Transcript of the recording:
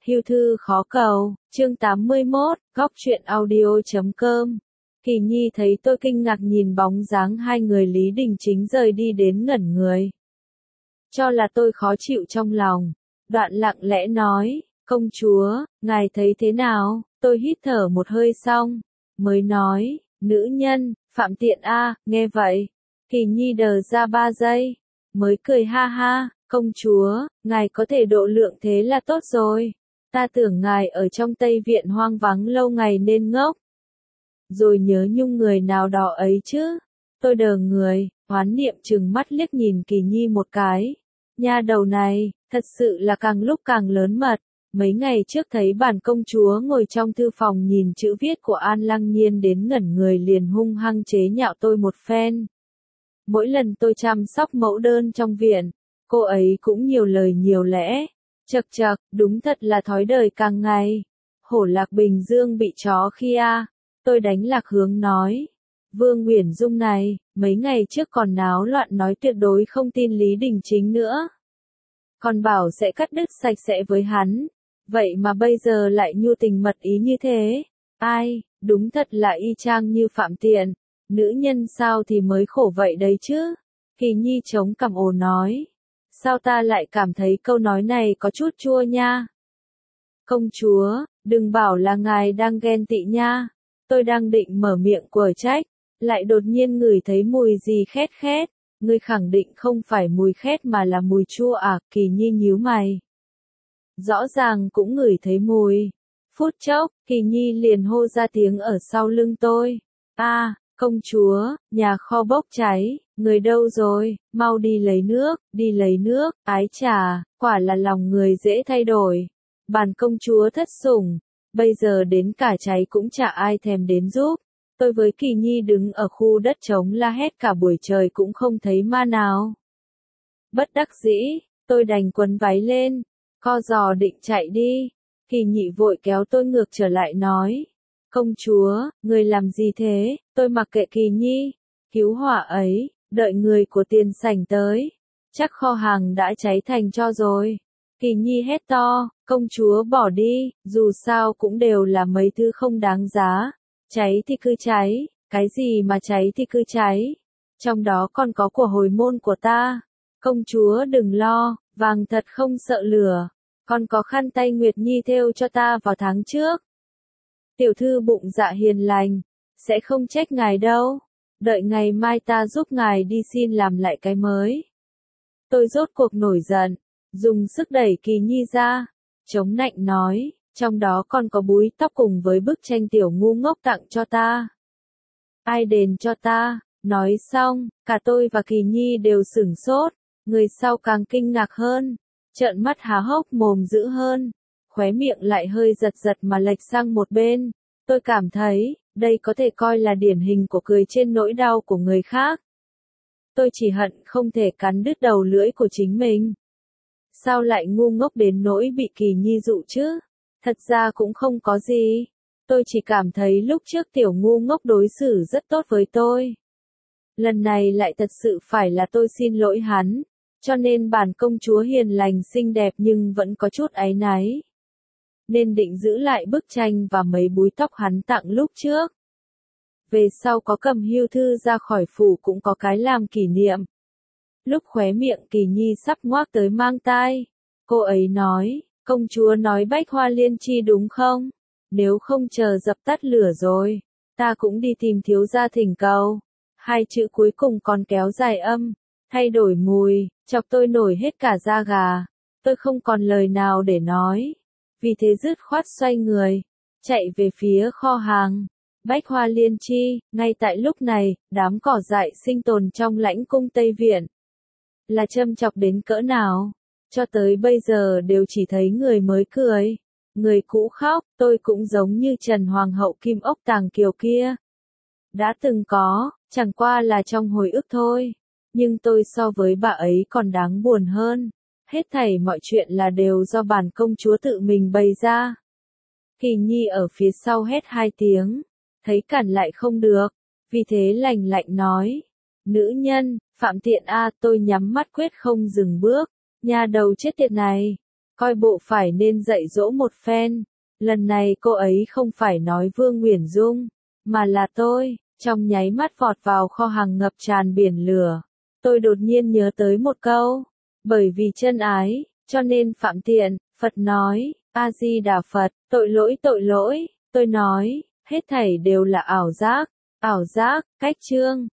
Hưu thư khó cầu, chương 81, góc truyện audio.com. Kỳ Nhi thấy tôi kinh ngạc nhìn bóng dáng hai người Lý Đình Chính rời đi đến ngẩn người. Cho là tôi khó chịu trong lòng, đoạn lặng lẽ nói, công chúa, ngài thấy thế nào? Tôi hít thở một hơi xong, mới nói, nữ nhân, phạm tiện a. Nghe vậy, Kỳ Nhi đờ ra 3 giây, mới cười ha ha, công chúa, ngài có thể độ lượng thế là tốt rồi. Ta tưởng ngài ở trong Tây Viện hoang vắng lâu ngày nên ngốc. Rồi nhớ nhung người nào đó ấy chứ. Tôi đờ người, oán niệm trừng mắt liếc nhìn Kỳ Nhi một cái. Nha đầu này, thật sự là càng lúc càng lớn mật. Mấy ngày trước thấy bản công chúa ngồi trong thư phòng nhìn chữ viết của An Lăng Nhiên đến ngẩn người liền hung hăng chế nhạo tôi một phen. Mỗi lần tôi chăm sóc mẫu đơn trong viện, cô ấy cũng nhiều lời nhiều lẽ. Chậc chậc, đúng thật là thói đời càng ngày. Hổ Lạc Bình Dương bị chó khi a. Tôi đánh lạc hướng nói. Vương Uyển Dung này, mấy ngày trước còn náo loạn nói tuyệt đối không tin Lý Đình Chính nữa. Còn bảo sẽ cắt đứt sạch sẽ với hắn. Vậy mà bây giờ lại nhu tình mật ý như thế. Ai, đúng thật là y chang như Phạm Tiện. Nữ nhân sao thì mới khổ vậy đấy chứ. Kỳ Nhi chống cằm ồ nói. Sao ta lại cảm thấy câu nói này có chút chua nha? Công chúa, đừng bảo là ngài đang ghen tị nha. Tôi đang định mở miệng quở trách, lại đột nhiên ngửi thấy mùi gì khét khét. Ngươi khẳng định không phải mùi khét mà là mùi chua à? Kỳ Nhi nhíu mày. Rõ ràng cũng ngửi thấy mùi. Phút chốc, Kỳ Nhi liền hô ra tiếng ở sau lưng tôi. A, công chúa, nhà kho bốc cháy. Người đâu rồi, mau đi lấy nước, ái chà, quả là lòng người dễ thay đổi. Bản công chúa thất sủng, bây giờ đến cả cháy cũng chả ai thèm đến giúp. Tôi với Kỳ Nhi đứng ở khu đất trống la hét cả buổi trời cũng không thấy ma nào. Bất đắc dĩ, tôi đành quấn váy lên, co giò định chạy đi. Kỳ Nhị vội kéo tôi ngược trở lại nói. Công chúa, người làm gì thế? Tôi mặc kệ Kỳ Nhi, cứu hỏa ấy. Đợi người của tiền sảnh tới, chắc kho hàng đã cháy thành tro rồi. Kỳ Nhi hét to, công chúa bỏ đi, dù sao cũng đều là mấy thứ không đáng giá. Cháy thì cứ cháy, cái gì mà cháy thì cứ cháy. Trong đó còn có của hồi môn của ta. Công chúa đừng lo, vàng thật không sợ lửa. Còn có khăn tay Nguyệt Nhi thêu cho ta vào tháng trước. Tiểu thư bụng dạ hiền lành, sẽ không trách ngài đâu. Đợi ngày mai ta giúp ngài đi xin làm lại cái mới. Tôi rốt cuộc nổi giận, dùng sức đẩy Kỳ Nhi ra, chống nạnh nói, trong đó còn có búi tóc cùng với bức tranh tiểu ngu ngốc tặng cho ta. Ai đền cho ta? Nói xong, cả tôi và Kỳ Nhi đều sửng sốt, người sau càng kinh ngạc hơn, trợn mắt há hốc mồm dữ hơn, khóe miệng lại hơi giật giật mà lệch sang một bên. Tôi cảm thấy, đây có thể coi là điển hình của cười trên nỗi đau của người khác. Tôi chỉ hận không thể cắn đứt đầu lưỡi của chính mình. Sao lại ngu ngốc đến nỗi bị Kỳ Nhi dụ chứ? Thật ra cũng không có gì. Tôi chỉ cảm thấy lúc trước tiểu ngu ngốc đối xử rất tốt với tôi. Lần này lại thật sự phải là tôi xin lỗi hắn. Cho nên bản công chúa hiền lành xinh đẹp nhưng vẫn có chút áy náy. Nên định giữ lại bức tranh và mấy búi tóc hắn tặng lúc trước. Về sau có cầm hưu thư ra khỏi phủ cũng có cái làm kỷ niệm. Lúc khóe miệng Kỳ Nhi sắp ngoác tới mang tai, cô ấy nói, công chúa nói Bách Hoa Liên Chi đúng không? Nếu không chờ dập tắt lửa rồi, ta cũng đi tìm thiếu gia thỉnh cầu. Hai chữ cuối cùng còn kéo dài âm, thay đổi mùi, chọc tôi nổi hết cả da gà. Tôi không còn lời nào để nói. Vì thế dứt khoát xoay người, chạy về phía kho hàng. Bách Hoa Liên Chi, ngay tại lúc này, đám cỏ dại sinh tồn trong lãnh cung Tây Viện. Là châm chọc đến cỡ nào? Cho tới bây giờ đều chỉ thấy người mới cười, người cũ khóc, tôi cũng giống như Trần Hoàng hậu Kim Ốc Tàng Kiều kia. Đã từng có, chẳng qua là trong hồi ức thôi. Nhưng tôi so với bà ấy còn đáng buồn hơn. Hết thảy mọi chuyện là đều do bản công chúa tự mình bày ra. Kỳ Nhi ở phía sau hét 2 tiếng. Thấy cản lại không được. Vì thế lạnh lạnh nói. Nữ nhân, Phạm Tiện a. Tôi nhắm mắt quyết không dừng bước. Nhà đầu chết tiệt này. coi bộ phải nên dạy dỗ một phen. Lần này cô ấy không phải nói Vương Nguyễn Dung, mà là tôi, trong nháy mắt vọt vào kho hàng ngập tràn biển lửa. Tôi đột nhiên nhớ tới một câu, bởi vì chân ái, cho nên phạm tiện, Phật nói, A-di-đà Phật, tội lỗi, tôi nói, hết thảy đều là ảo giác, cách chương.